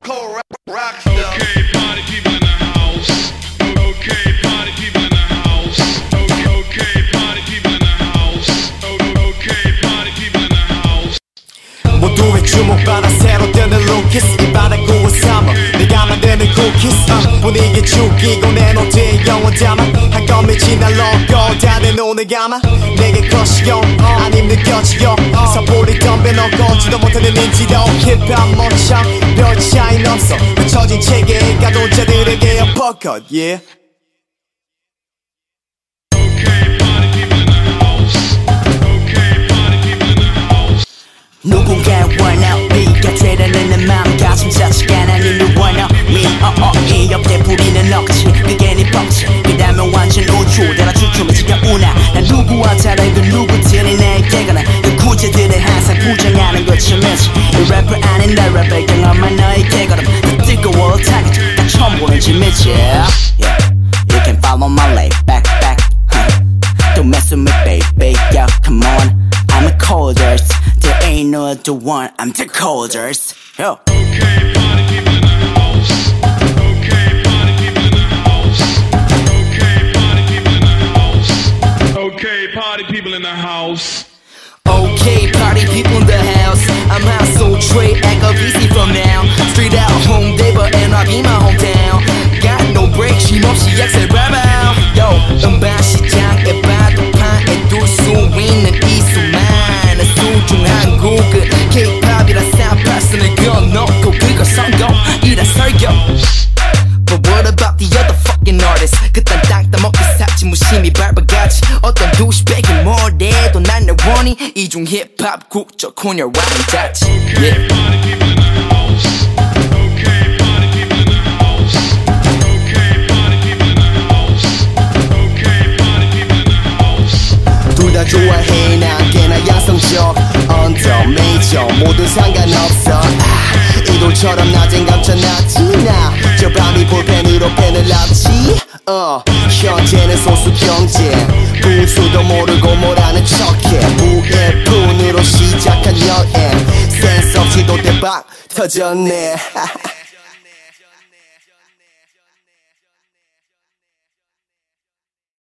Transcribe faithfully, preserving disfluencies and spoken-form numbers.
Okay, party people in the house. Okay, party people in the house. Okay, party people in the house. Okay, party people in the house. 모두의 주목받아 새로 뜨는 루키스 이 바닥 구워 삼아 내가 만드는 쿠키스 uh, 분위기 죽이고 내 노트에 영혼 담아 한 껌이 지날 넣고 다들 눈을 감아 내게 것이요 안 힘들겨지요 선불이 덤벼 너 걷지도 못하는 인지도 힙합 멋참 별 차이는 없어 펼쳐진 체계에 가도자들에게 uppercut yeah. 누군가 원하 네가 되려는 내 마음 가슴 자체가 아닌 너 원하 me 어어 이 옆에 부리는 억지 그게 네 뻥치 그다음에 완전 우주 내가 주춤에 지겨우나 난 누구와 다른 그 누구들이 내게 가나 그 구제들을 항상 부정하는 것쯤이지 이 래퍼 아닌 날 랩을 경험한 너에게 걸음 더 뜨거워 타깃 나 처음 보는 짐이지 yeah. You can follow my lay back back huh. Don't mess with me baby yeah come on I'm a coldest there ain't no other one I'm the coldest yo. Okay, party people in the house. Okay, party people in the house. Okay, party people in the house. Okay, party people in the house. I'm house so trade, act up easy from now. Street out home, day, but and I be my hometown. Got no break, she must she exit right out. Yo, 음반 시장에 봐도 판에 둘 수 있는 이 수많은 소중한 곡을 K-팝이라 사파선을 그어놓고 그걸 성공이라 설교. But what about the other fucking artists? 그딴 땅 따먹기 삭지 무심히 밟아가지 어떤 douchebag이 뭐래도 난 널 원해 이중 힙합 국적 혼혈 와인 자치 yeah. 둘 다 좋아해 난 꽤나 양성적 언더 메이저 모두 상관없어 아, 이돌처럼 낮엔 감춰놨지 나 저 밤이 볼펜으로 펜을 납치 어, 현재는 소수 경쟁 분수도 모르고 뭐라는 척해 무일푼으로 시작한 여행 센스 없이도 대박 터졌네